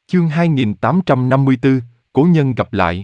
Chương 2854, Cố nhân gặp lại.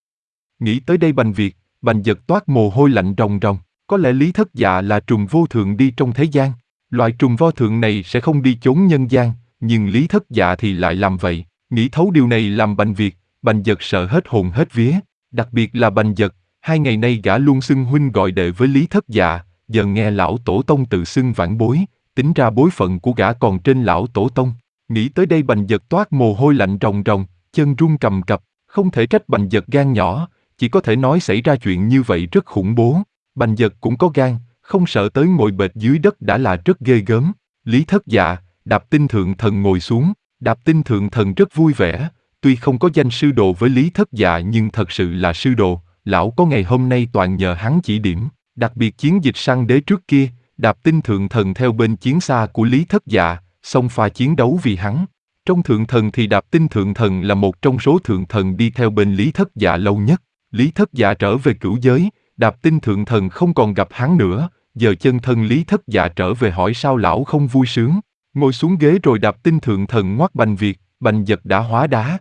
Nghĩ tới đây Bành Việt, Bành Dật toát mồ hôi lạnh ròng ròng. Có lẽ Lý Thất Dạ là trùng vô thượng đi trong thế gian. Loại trùng vô thượng này sẽ không đi chốn nhân gian, nhưng Lý Thất Dạ thì lại làm vậy. Nghĩ thấu điều này làm Bành Việt, Bành Dật sợ hết hồn hết vía. Đặc biệt là Bành Dật, 2 ngày nay gã luôn xưng huynh gọi đệ với Lý Thất Dạ, giờ nghe lão tổ tông tự xưng vãn bối, tính ra bối phận của gã còn trên lão tổ tông. Nghĩ tới đây Bành Dật toát mồ hôi lạnh ròng ròng, chân run cầm cập, không thể trách Bành Dật gan nhỏ, chỉ có thể nói xảy ra chuyện như vậy rất khủng bố. Bành Dật cũng có gan, không sợ tới ngồi bệt dưới đất đã là rất ghê gớm. Lý Thất Dạ, Đạp Tinh Thượng Thần ngồi xuống, Đạp Tinh Thượng Thần rất vui vẻ, tuy không có danh sư đồ với Lý Thất Dạ nhưng thật sự là sư đồ, lão có ngày hôm nay toàn nhờ hắn chỉ điểm. Đặc biệt chiến dịch săn đế trước kia, Đạp Tinh Thượng Thần theo bên chiến xa của Lý Thất Dạ, xông pha chiến đấu vì hắn. Trong Thượng Thần thì Đạp Tinh Thượng Thần là một trong số Thượng Thần đi theo bên Lý Thất Dạ lâu nhất. Lý Thất Dạ trở về cửu giới, Đạp Tinh Thượng Thần không còn gặp hắn nữa, giờ chân thân Lý Thất Dạ trở về hỏi sao lão không vui sướng. Ngồi xuống ghế rồi Đạp Tinh Thượng Thần ngoắt Bành Việt, Bành Dật đã hóa đá.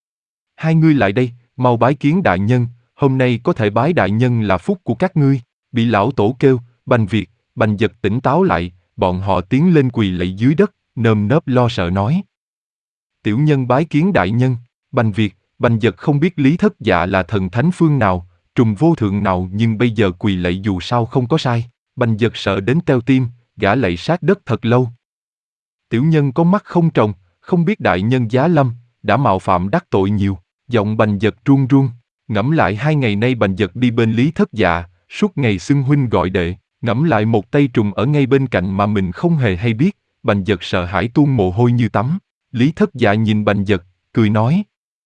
Hai ngươi lại đây, mau bái kiến đại nhân, hôm nay có thể bái đại nhân là phúc của các ngươi. Bị lão tổ kêu, Bành Việt, Bành Dật tỉnh táo lại, bọn họ tiến lên quỳ lạy dưới đất, nơm nớp lo sợ nói. Tiểu nhân bái kiến đại nhân. Bành Việt, Bành Dật không biết Lý Thất Dạ là thần thánh phương nào, trùng vô thượng nào, nhưng bây giờ quỳ lạy dù sao không có sai. Bành Dật sợ đến teo tim, gã lạy sát đất thật lâu. Tiểu nhân có mắt không tròng, không biết đại nhân giá lâm, đã mạo phạm đắc tội nhiều. Giọng Bành Dật run run, ngẫm lại 2 ngày nay Bành Dật đi bên Lý Thất Dạ, suốt ngày xưng huynh gọi đệ, ngẫm lại một tay trùng ở ngay bên cạnh mà mình không hề hay biết, Bành Dật sợ hãi tuôn mồ hôi như tắm. Lý Thất Dạ nhìn Bành Dật, cười nói.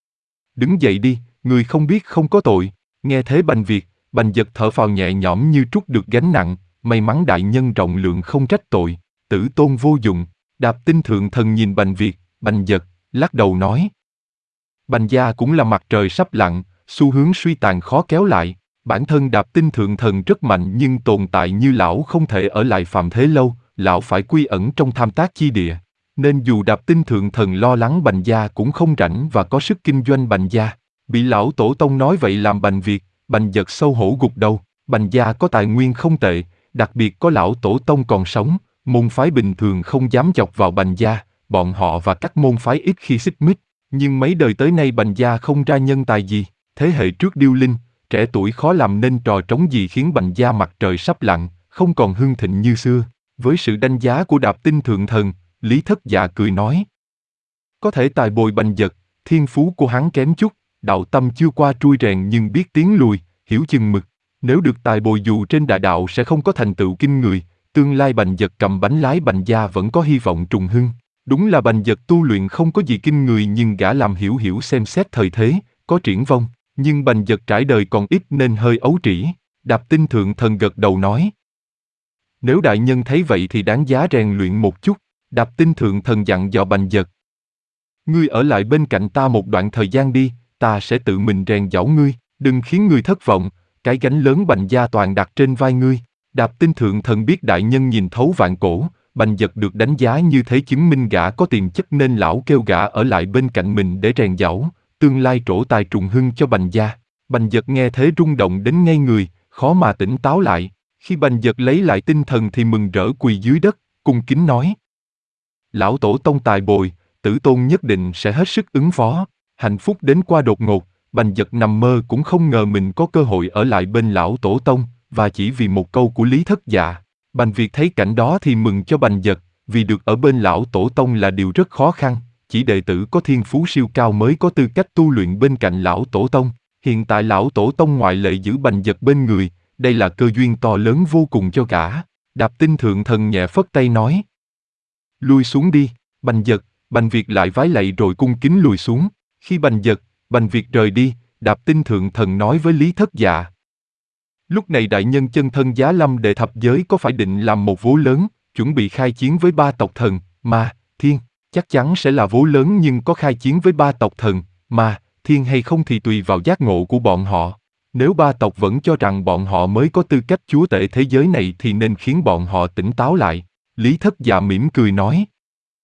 Đứng dậy đi, người không biết không có tội. Nghe thế Bành Việt, Bành Dật thở phào nhẹ nhõm như trút được gánh nặng, may mắn đại nhân rộng lượng không trách tội, tử tôn vô dụng. Đạp Tinh Thượng Thần nhìn Bành Việt, Bành Dật, lắc đầu nói. Bành gia cũng là mặt trời sắp lặn, xu hướng suy tàn khó kéo lại. Bản thân Đạp Tinh Thượng Thần rất mạnh nhưng tồn tại như lão không thể ở lại phàm thế lâu, lão phải quy ẩn trong tham tác chi địa. Nên dù Đạp Tinh Thượng Thần lo lắng Bành gia cũng không rảnh và có sức kinh doanh Bành gia. Bị lão tổ tông nói vậy làm Bành Việt, Bành Dật sâu hổ gục đầu. Bành gia có tài nguyên không tệ, đặc biệt có lão tổ tông còn sống, môn phái bình thường không dám chọc vào Bành gia, bọn họ và các môn phái ít khi xích mích. Nhưng mấy đời tới nay Bành gia không ra nhân tài gì, thế hệ trước điêu linh, trẻ tuổi khó làm nên trò trống gì khiến Bành gia mặt trời sắp lặn, không còn hưng thịnh như xưa. Với sự đánh giá của Đạp Tinh Thượng Thần, Lý Thất Dạ cười nói. Có thể tài bồi Bành Dật, thiên phú của hắn kém chút, đạo tâm chưa qua trui rèn nhưng biết tiến lùi, hiểu chừng mực. Nếu được tài bồi dù trên đại đạo sẽ không có thành tựu kinh người, tương lai Bành Dật cầm bánh lái Bành gia vẫn có hy vọng trùng hưng. Đúng là Bành Dật tu luyện không có gì kinh người nhưng gã làm hiểu hiểu xem xét thời thế, có triển vong. Nhưng Bành Dật trải đời còn ít nên hơi ấu trĩ. Đạp Tinh Thượng Thần gật đầu nói. Nếu đại nhân thấy vậy thì đáng giá rèn luyện một chút. Đạp Tinh Thượng Thần dặn dò Bành Dật. Ngươi ở lại bên cạnh ta một đoạn thời gian đi, ta sẽ tự mình rèn giảo ngươi, đừng khiến ngươi thất vọng, cái gánh lớn Bành gia toàn đặt trên vai ngươi. Đạp Tinh Thượng Thần biết đại nhân nhìn thấu vạn cổ, Bành Dật được đánh giá như thế chứng minh gã có tiềm chất nên lão kêu gã ở lại bên cạnh mình để rèn giảo, tương lai trổ tài trùng hưng cho Bành gia. Bành Dật nghe thế rung động đến ngây người, khó mà tỉnh táo lại. Khi Bành Dật lấy lại tinh thần thì mừng rỡ quỳ dưới đất, cung kính nói. Lão tổ tông tài bồi, tử tôn nhất định sẽ hết sức ứng phó. Hạnh phúc đến qua đột ngột, Bành Dật nằm mơ cũng không ngờ mình có cơ hội ở lại bên lão tổ tông, và chỉ vì một câu của Lý Thất Dạ. Bành Việt thấy cảnh đó thì mừng cho Bành Dật, vì được ở bên lão tổ tông là điều rất khó khăn, chỉ đệ tử có thiên phú siêu cao mới có tư cách tu luyện bên cạnh lão tổ tông. Hiện tại lão tổ tông ngoại lệ giữ Bành Dật bên người, đây là cơ duyên to lớn vô cùng cho gã. Đạp Tinh Thượng Thần nhẹ phất tay nói. Lui xuống đi. Bành Dật, Bành Việt lại vái lạy rồi cung kính lùi xuống. Khi Bành Dật, Bành Việt rời đi, Đạp Tinh Thượng Thần nói với Lý Thất Dạ. Lúc này đại nhân chân thân giá lâm đệ thập giới có phải định làm một vố lớn, chuẩn bị khai chiến với 3 tộc thần, ma, thiên, chắc chắn sẽ là vố lớn nhưng có khai chiến với 3 tộc thần, ma, thiên hay không thì tùy vào giác ngộ của bọn họ. Nếu 3 tộc vẫn cho rằng bọn họ mới có tư cách chúa tể thế giới này thì nên khiến bọn họ tỉnh táo lại. Lý Thất Dạ mỉm cười nói.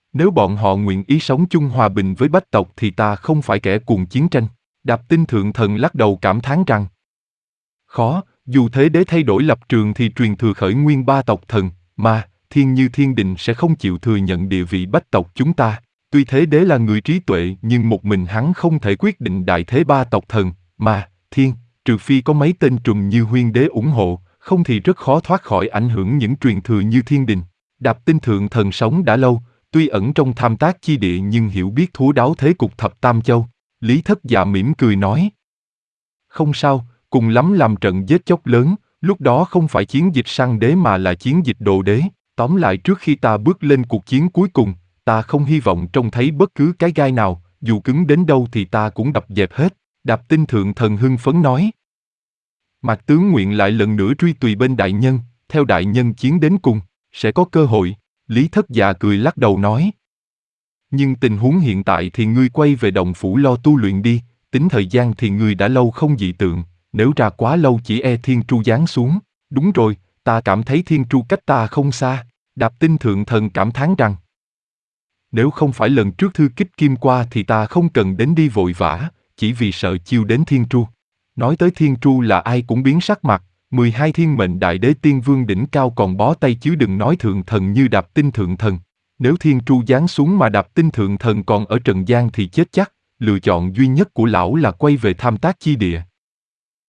Nếu bọn họ nguyện ý sống chung hòa bình với bách tộc thì ta không phải kẻ cuồng chiến tranh. Đạp Tinh Thượng Thần lắc đầu cảm thán rằng, khó, dù Thế Đế thay đổi lập trường thì truyền thừa khởi nguyên ba tộc thần, mà, thiên như thiên đình sẽ không chịu thừa nhận địa vị bách tộc chúng ta. Tuy Thế Đế là người trí tuệ nhưng một mình hắn không thể quyết định đại thế ba tộc thần, mà, thiên, trừ phi có mấy tên trùm như Huyên Đế ủng hộ, không thì rất khó thoát khỏi ảnh hưởng những truyền thừa như thiên đình. Đạp Tinh Thượng Thần sống đã lâu, tuy ẩn trong tham tác chi địa nhưng hiểu biết thấu đáo thế cục thập tam châu. Lý Thất Dạ mỉm cười nói, không sao, cùng lắm làm trận giết chóc lớn, lúc đó không phải chiến dịch săn đế mà là chiến dịch đồ đế. Tóm lại trước khi ta bước lên cuộc chiến cuối cùng, ta không hy vọng trông thấy bất cứ cái gai nào, dù cứng đến đâu thì ta cũng đập dẹp hết. Đạp Tinh Thượng Thần hưng phấn nói. Mạc tướng nguyện lại lần nữa truy tùy bên đại nhân, theo đại nhân chiến đến cùng, sẽ có cơ hội. Lý Thất Dạ cười lắc đầu nói. Nhưng tình huống hiện tại thì ngươi quay về động phủ lo tu luyện đi, tính thời gian thì ngươi đã lâu không dị tượng, nếu ra quá lâu chỉ e Thiên Tru giáng xuống. Đúng rồi, ta cảm thấy Thiên Tru cách ta không xa. Đạp Tinh Thượng Thần cảm thán rằng, nếu không phải lần trước thư kích kim qua thì ta không cần đến đi vội vã, chỉ vì sợ chiêu đến Thiên Tru. Nói tới Thiên Tru là ai cũng biến sắc mặt, 12 thiên mệnh đại đế tiên vương đỉnh cao còn bó tay chứ đừng nói thượng thần như Đạp Tinh Thượng Thần. Nếu Thiên Tru giáng xuống mà Đạp Tinh Thượng Thần còn ở trần gian thì chết chắc, lựa chọn duy nhất của lão là quay về tham tác chi địa.